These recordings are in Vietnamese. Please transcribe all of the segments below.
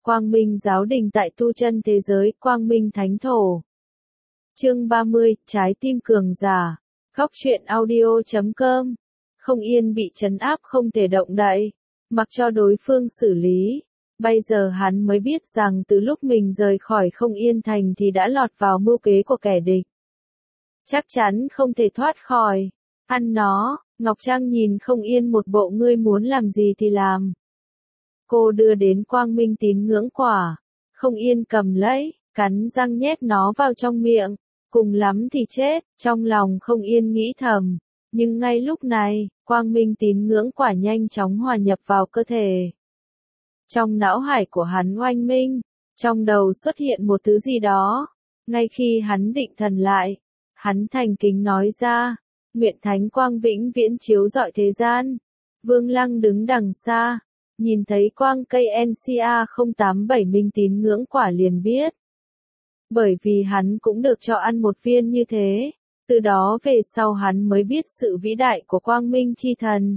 Quang Minh giáo đình tại tu chân thế giới, Quang Minh thánh thổ. Chương 30, trái tim cường giả. Góc truyện audio.com. Không Yên bị trấn áp không thể động đậy, mặc cho đối phương xử lý. Bây giờ hắn mới biết rằng từ lúc mình rời khỏi Không Yên thành thì đã lọt vào mưu kế của kẻ địch. Chắc chắn không thể thoát khỏi. Ăn nó. Ngọc Trang nhìn Không Yên một bộ ngươi muốn làm gì thì làm. Cô đưa đến Quang Minh tín ngưỡng quả. Không Yên cầm lấy, cắn răng nhét nó vào trong miệng. Cùng lắm thì chết, trong lòng Không Yên nghĩ thầm. Nhưng ngay lúc này, Quang Minh tín ngưỡng quả nhanh chóng hòa nhập vào cơ thể. Trong não hải của hắn oanh minh, trong đầu xuất hiện một thứ gì đó. Ngay khi hắn định thần lại, hắn thành kính nói ra, nguyện thánh quang vĩnh viễn chiếu rọi thế gian. Vương Lăng đứng đằng xa, nhìn thấy quang cây NCA087 minh tín ngưỡng quả liền biết. Bởi vì hắn cũng được cho ăn một viên như thế, từ đó về sau hắn mới biết sự vĩ đại của Quang Minh chi thần.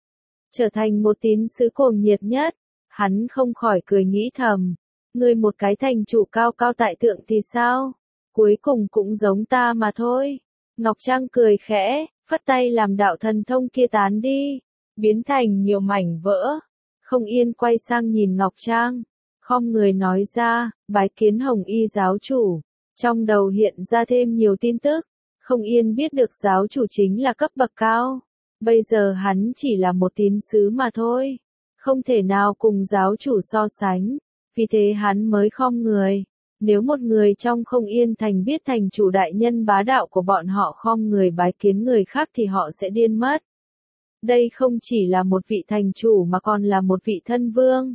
Trở thành một tín sứ cuồng nhiệt nhất, hắn không khỏi cười nghĩ thầm, ngươi một cái thành chủ cao cao tại thượng thì sao? Cuối cùng cũng giống ta mà thôi. Ngọc Trang cười khẽ, phất tay làm đạo thần thông kia tán đi, biến thành nhiều mảnh vỡ. Không Yên quay sang nhìn Ngọc Trang, khom người nói ra, bái kiến Hồng Y giáo chủ. Trong đầu hiện ra thêm nhiều tin tức. Không Yên biết được giáo chủ chính là cấp bậc cao. Bây giờ hắn chỉ là một tín sứ mà thôi. Không thể nào cùng giáo chủ so sánh. Vì thế hắn mới khom người. Nếu một người trong Không Yên thành biết thành chủ đại nhân bá đạo của bọn họ khom người bái kiến người khác thì họ sẽ điên mất. Đây không chỉ là một vị thành chủ mà còn là một vị thân vương.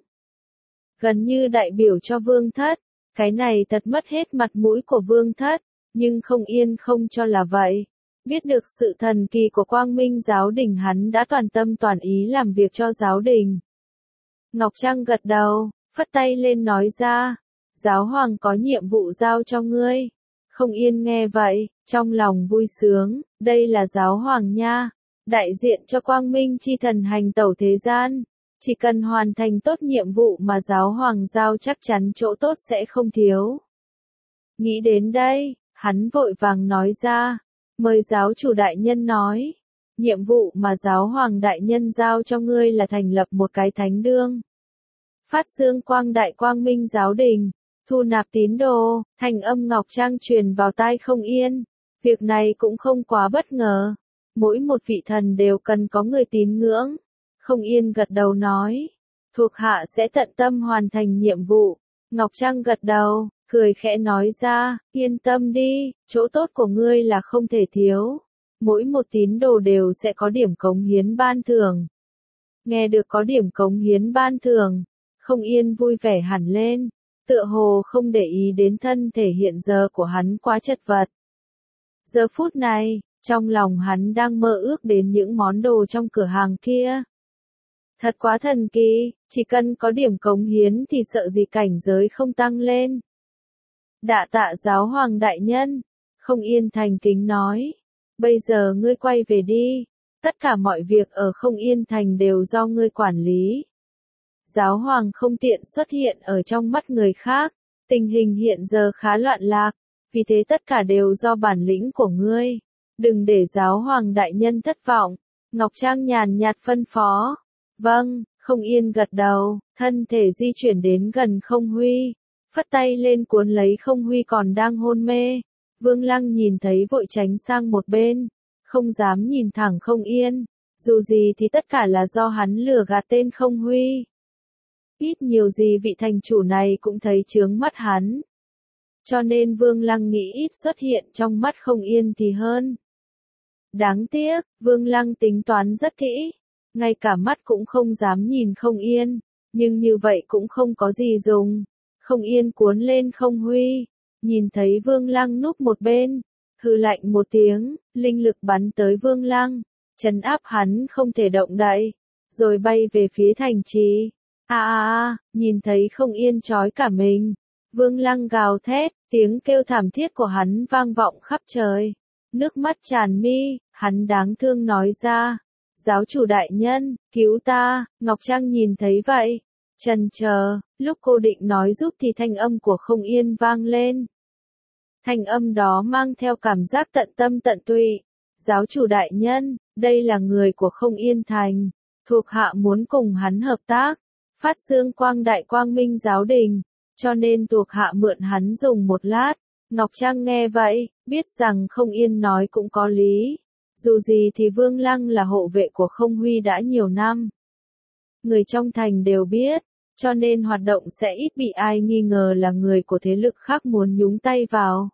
Gần như đại biểu cho vương thất. Cái này thật mất hết mặt mũi của vương thất. Nhưng Không Yên không cho là vậy. Biết được sự thần kỳ của Quang Minh giáo đình hắn đã toàn tâm toàn ý làm việc cho giáo đình. Ngọc Trang gật đầu, phất tay lên nói ra. Giáo hoàng có nhiệm vụ giao cho ngươi. Không Yên nghe vậy, trong lòng vui sướng, đây là giáo hoàng nha. Đại diện cho Quang Minh chi thần hành tẩu thế gian. Chỉ cần hoàn thành tốt nhiệm vụ mà giáo hoàng giao chắc chắn chỗ tốt sẽ không thiếu. Nghĩ đến đây, hắn vội vàng nói ra, mời giáo chủ đại nhân nói. Nhiệm vụ mà giáo hoàng đại nhân giao cho ngươi là thành lập một cái thánh đương. Phát dương quang đại Quang Minh giáo đình. Thu nạp tín đồ, thành âm Ngọc Trang truyền vào tai Không Yên. Việc này cũng không quá bất ngờ. Mỗi một vị thần đều cần có người tín ngưỡng. Không Yên gật đầu nói. Thuộc hạ sẽ tận tâm hoàn thành nhiệm vụ. Ngọc Trang gật đầu, cười khẽ nói ra, yên tâm đi, chỗ tốt của ngươi là không thể thiếu. Mỗi một tín đồ đều sẽ có điểm cống hiến ban thưởng. Nghe được có điểm cống hiến ban thưởng, Không Yên vui vẻ hẳn lên. Tựa hồ không để ý đến thân thể hiện giờ của hắn quá chật vật. Giờ phút này, trong lòng hắn đang mơ ước đến những món đồ trong cửa hàng kia. Thật quá thần kỳ, chỉ cần có điểm cống hiến thì sợ gì cảnh giới không tăng lên. Đạ tạ giáo hoàng đại nhân. Không Yên thành kính nói. Bây giờ ngươi quay về đi. Tất cả mọi việc ở Không Yên thành đều do ngươi quản lý. Giáo hoàng không tiện xuất hiện ở trong mắt người khác. Tình hình hiện giờ khá loạn lạc. Vì thế tất cả đều do bản lĩnh của ngươi. Đừng để giáo hoàng đại nhân thất vọng. Ngọc Trang nhàn nhạt phân phó. Vâng, Không Yên gật đầu, thân thể di chuyển đến gần Không Huy. Phất tay lên cuốn lấy Không Huy còn đang hôn mê. Vương Lăng nhìn thấy vội tránh sang một bên. Không dám nhìn thẳng Không Yên. Dù gì thì tất cả là do hắn lừa gạt tên Không Huy. Ít nhiều gì vị thành chủ này cũng thấy chướng mắt hắn. Cho nên Vương Lăng nghĩ ít xuất hiện trong mắt Không Yên thì hơn. Đáng tiếc, Vương Lăng tính toán rất kỹ. Ngay cả mắt cũng không dám nhìn Không Yên. Nhưng như vậy cũng không có gì dùng. Không Yên cuốn lên Không Huy. Nhìn thấy Vương Lăng núp một bên. Hừ lạnh một tiếng, linh lực bắn tới Vương Lăng. Trấn áp hắn không thể động đậy. Rồi bay về phía thành trì. Nhìn thấy Không Yên chói cả mình. Vương Lăng gào thét, tiếng kêu thảm thiết của hắn vang vọng khắp trời. Nước mắt tràn mi, hắn đáng thương nói ra. Giáo chủ đại nhân, cứu ta. Ngọc Trang nhìn thấy vậy. Chần chờ, lúc cô định nói giúp thì thanh âm của Không Yên vang lên. Thanh âm đó mang theo cảm giác tận tâm tận tụy. Giáo chủ đại nhân, đây là người của Không Yên Thành, thuộc hạ muốn cùng hắn hợp tác, phát dương quang đại quang minh giáo đình, cho nên thuộc hạ mượn hắn dùng một lát. Ngọc Trang nghe vậy, biết rằng Không Yên nói cũng có lý. Dù gì thì Vương Lăng là hộ vệ của Không Huy đã nhiều năm. Người trong thành đều biết, cho nên hoạt động sẽ ít bị ai nghi ngờ là người của thế lực khác muốn nhúng tay vào.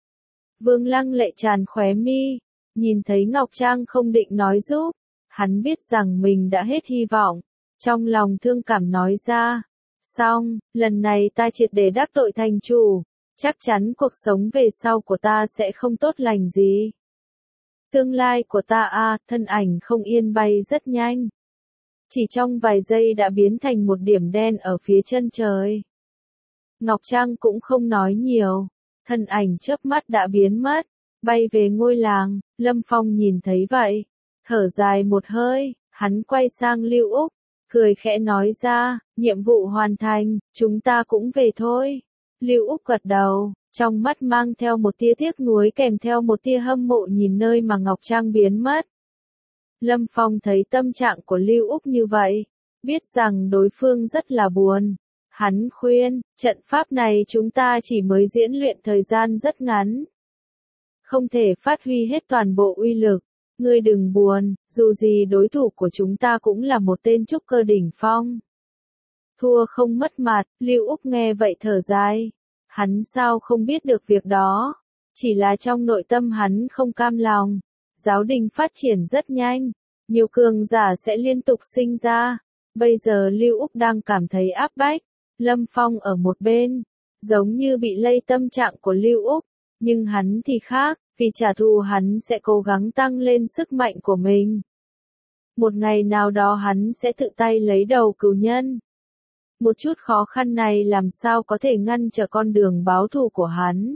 Vương Lăng lệ tràn khóe mi, nhìn thấy Ngọc Trang không định nói giúp, hắn biết rằng mình đã hết hy vọng, trong lòng thương cảm nói ra, xong, lần này ta triệt để đắc tội thành chủ, chắc chắn cuộc sống về sau của ta sẽ không tốt lành gì. Tương lai của ta thân ảnh Không Yên bay rất nhanh. Chỉ trong vài giây đã biến thành một điểm đen ở phía chân trời. Ngọc Trang cũng không nói nhiều, thân ảnh chớp mắt đã biến mất, bay về ngôi làng. Lâm Phong nhìn thấy vậy, thở dài một hơi, hắn quay sang Lưu Úc, cười khẽ nói ra, nhiệm vụ hoàn thành, chúng ta cũng về thôi. Lưu Úc gật đầu, trong mắt mang theo một tia tiếc nuối kèm theo một tia hâm mộ nhìn nơi mà Ngọc Trang biến mất. Lâm Phong thấy tâm trạng của Lưu Úc như vậy, biết rằng đối phương rất là buồn. Hắn khuyên, trận pháp này chúng ta chỉ mới diễn luyện thời gian rất ngắn. Không thể phát huy hết toàn bộ uy lực. Ngươi đừng buồn, dù gì đối thủ của chúng ta cũng là một tên trúc cơ đỉnh phong. Thua không mất mặt, Lưu Úc nghe vậy thở dài. Hắn sao không biết được việc đó, chỉ là trong nội tâm hắn không cam lòng. Giáo đình phát triển rất nhanh, nhiều cường giả sẽ liên tục sinh ra. Bây giờ Lưu Úc đang cảm thấy áp bách. Lâm Phong ở một bên, giống như bị lây tâm trạng của Lưu Úc, nhưng hắn thì khác, vì trả thù hắn sẽ cố gắng tăng lên sức mạnh của mình. Một ngày nào đó hắn sẽ tự tay lấy đầu cừu nhân. Một chút khó khăn này làm sao có thể ngăn trở con đường báo thù của hắn.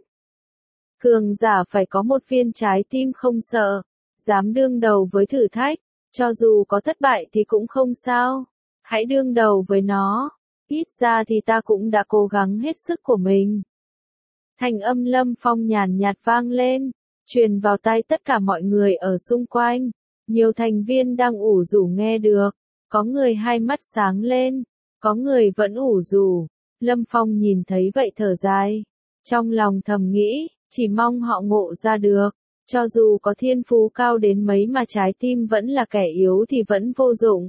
Cường giả phải có một viên trái tim không sợ, dám đương đầu với thử thách, cho dù có thất bại thì cũng không sao. Hãy đương đầu với nó, ít ra thì ta cũng đã cố gắng hết sức của mình. Thanh âm Lâm Phong nhàn nhạt vang lên, truyền vào tai tất cả mọi người ở xung quanh. Nhiều thành viên đang ủ rũ nghe được, có người hai mắt sáng lên, có người vẫn ủ rũ. Lâm Phong nhìn thấy vậy thở dài, trong lòng thầm nghĩ, chỉ mong họ ngộ ra được, cho dù có thiên phú cao đến mấy mà trái tim vẫn là kẻ yếu thì vẫn vô dụng.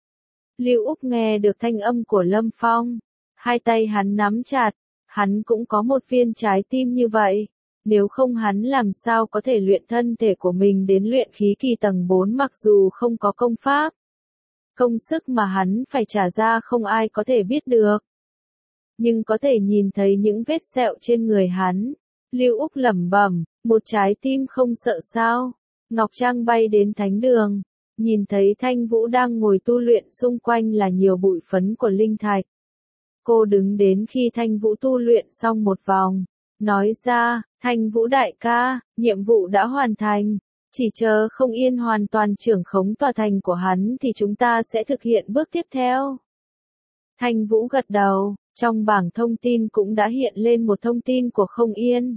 Lưu Úc nghe được thanh âm của Lâm Phong, hai tay hắn nắm chặt, hắn cũng có một viên trái tim như vậy, nếu không hắn làm sao có thể luyện thân thể của mình đến luyện khí kỳ tầng 4 mặc dù không có công pháp. Công sức mà hắn phải trả ra không ai có thể biết được. Nhưng có thể nhìn thấy những vết sẹo trên người hắn. Lưu Úc lẩm bẩm, một trái tim không sợ sao. Ngọc Trang bay đến thánh đường, nhìn thấy Thanh Vũ đang ngồi tu luyện, xung quanh là nhiều bụi phấn của linh thạch. Cô đứng đến khi Thanh Vũ tu luyện xong một vòng, nói ra, Thanh Vũ đại ca, nhiệm vụ đã hoàn thành, chỉ chờ Không Yên hoàn toàn trưởng khống tòa thành của hắn thì chúng ta sẽ thực hiện bước tiếp theo. Thanh Vũ gật đầu, trong bảng thông tin cũng đã hiện lên một thông tin của Không Yên.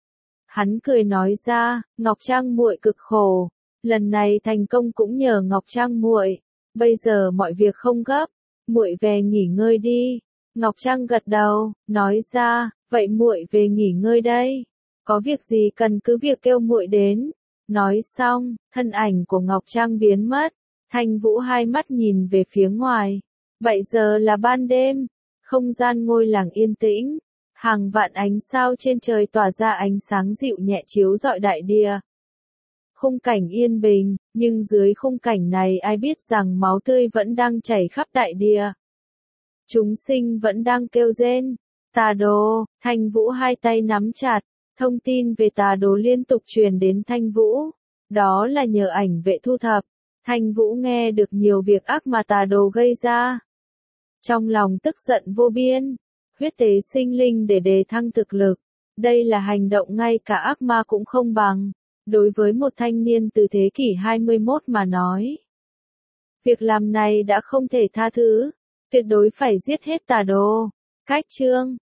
Hắn cười nói ra, Ngọc Trang muội cực khổ, lần này thành công cũng nhờ Ngọc Trang muội, bây giờ mọi việc không gấp, muội về nghỉ ngơi đi. Ngọc Trang gật đầu, nói ra, vậy muội về nghỉ ngơi đây, có việc gì cần cứ việc kêu muội đến. Nói xong, thân ảnh của Ngọc Trang biến mất, Thanh Vũ hai mắt nhìn về phía ngoài. Bây giờ là ban đêm, không gian ngôi làng yên tĩnh, hàng vạn ánh sao trên trời tỏa ra ánh sáng dịu nhẹ chiếu rọi đại địa. Khung cảnh yên bình, nhưng dưới khung cảnh này ai biết rằng máu tươi vẫn đang chảy khắp đại địa. Chúng sinh vẫn đang kêu rên. Tà đồ, Thanh Vũ hai tay nắm chặt, thông tin về tà đồ liên tục truyền đến Thanh Vũ. Đó là nhờ ảnh vệ thu thập. Thanh Vũ nghe được nhiều việc ác mà tà đồ gây ra. Trong lòng tức giận vô biên, huyết tế sinh linh để đề thăng thực lực. Đây là hành động ngay cả ác ma cũng không bằng. Đối với một thanh niên từ thế kỷ 21 mà nói, việc làm này đã không thể tha thứ. Tuyệt đối phải giết hết tà đồ. Cách chương